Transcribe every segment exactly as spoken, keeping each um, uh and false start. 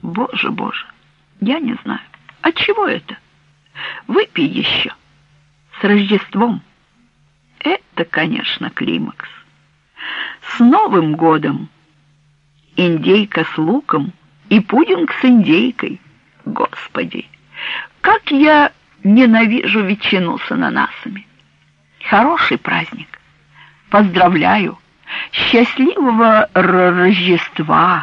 Боже, боже, я не знаю. От чего это? Выпей еще. С Рождеством. Это, конечно, климакс. С Новым годом. Индейка с луком и пудинг с индейкой. Господи, как я ненавижу ветчину с ананасами. Хороший праздник. Поздравляю. Счастливого Рождества.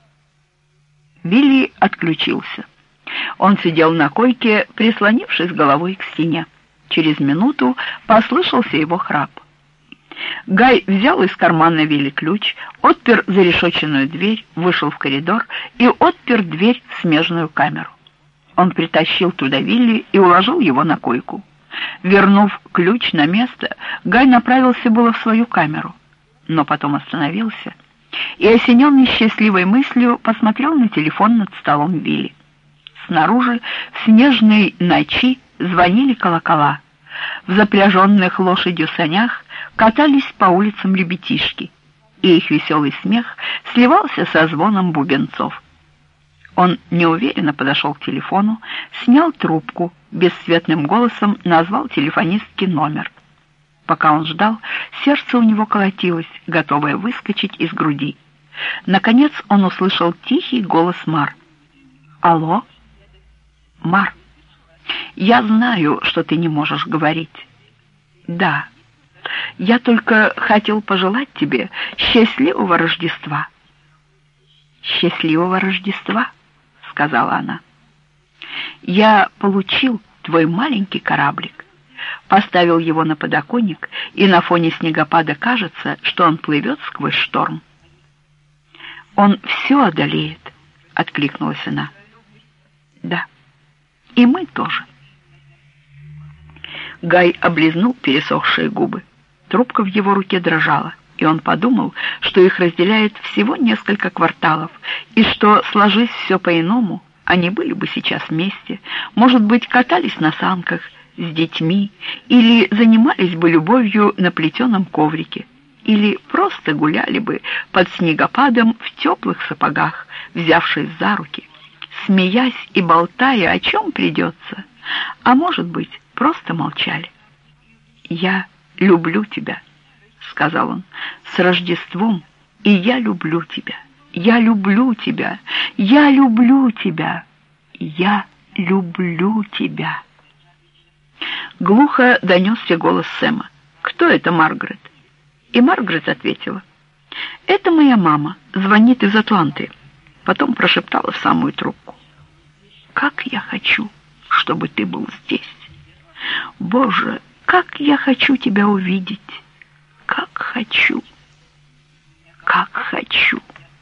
Вилли отключился. Он сидел на койке, прислонившись головой к стене. Через минуту послышался его храп. Гай взял из кармана Вилли ключ, отпер зарешоченную дверь, вышел в коридор и отпер дверь в смежную камеру. Он притащил туда Вилли и уложил его на койку. Вернув ключ на место, Гай направился было в свою камеру, но потом остановился и, осененный счастливой мыслью, посмотрел на телефон над столом Вилли. Снаружи в снежной ночи звонили колокола. В запряженных лошадью санях катались по улицам ребятишки, и их веселый смех сливался со звоном бубенцов. Он неуверенно подошел к телефону, снял трубку, бесцветным голосом назвал телефонистке номер. Пока он ждал, сердце у него колотилось, готовое выскочить из груди. Наконец он услышал тихий голос Мар. «Алло? Мар, я знаю, что ты не можешь говорить. Да, я только хотел пожелать тебе счастливого Рождества». «Счастливого Рождества», — сказала она. «Я получил твой маленький кораблик, поставил его на подоконник, и на фоне снегопада кажется, что он плывет сквозь шторм». «Он все одолеет», — откликнулась она. «Да, и мы тоже». Гай облизнул пересохшие губы. Трубка в его руке дрожала, и он подумал, что их разделяет всего несколько кварталов, и что, сложись все по-иному, они были бы сейчас вместе, может быть, катались на санках с детьми, или занимались бы любовью на плетеном коврике, или просто гуляли бы под снегопадом в теплых сапогах, взявшись за руки, смеясь и болтая, о чем придется, а может быть, просто молчали. «Я люблю тебя», — сказал он, — «с Рождеством, и я люблю тебя, я люблю тебя, я люблю тебя, я люблю тебя». Глухо донесся голос Сэма. «Кто это, Маргарет?» И Маргарет ответила: «Это моя мама, звонит из Атланты». Потом прошептала в самую трубку: «Как я хочу, чтобы ты был здесь! Боже, как я хочу тебя увидеть! Как хочу! Как хочу!»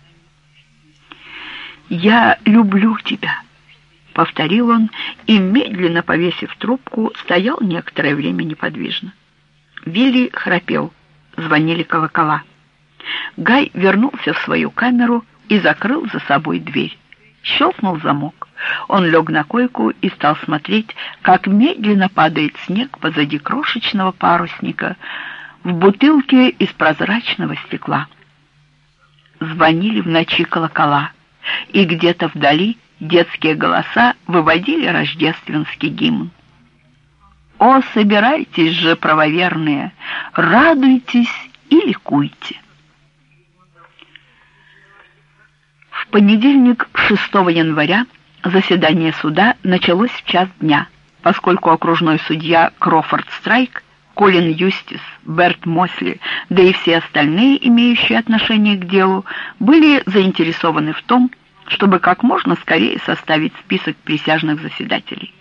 «Я люблю тебя», — повторил он и, медленно повесив трубку, стоял некоторое время неподвижно. Вилли храпел, звонили колокола. Гай вернулся в свою камеру и закрыл за собой дверь. Щелкнул замок. Он лег на койку и стал смотреть, как медленно падает снег позади крошечного парусника в бутылке из прозрачного стекла. Звонили в ночи колокола, и где-то вдали детские голоса выводили рождественский гимн. «О, собирайтесь же, правоверные, радуйтесь и ликуйте!» В понедельник, шестого января, заседание суда началось в час дня, поскольку окружной судья Крофорд Страйк, Колин Юстис, Берт Мосли, да и все остальные, имеющие отношение к делу, были заинтересованы в том, чтобы как можно скорее составить список присяжных заседателей.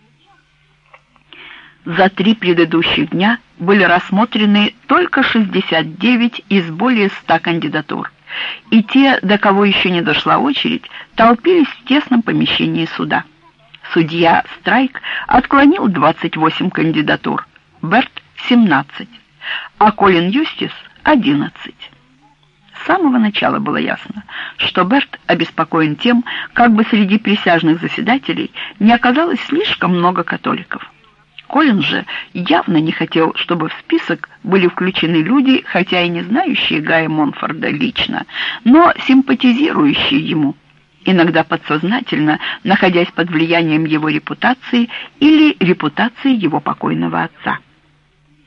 За три предыдущих дня были рассмотрены только шестьдесят девять из более ста кандидатур, и те, до кого еще не дошла очередь, толпились в тесном помещении суда. Судья Страйк отклонил двадцать восемь кандидатур, Берт — семнадцать, а Колин Юстис — одиннадцать. С самого начала было ясно, что Берт обеспокоен тем, как бы среди присяжных заседателей не оказалось слишком много католиков. Колин же явно не хотел, чтобы в список были включены люди, хотя и не знающие Гая Монфорда лично, но симпатизирующие ему, иногда подсознательно находясь под влиянием его репутации или репутации его покойного отца.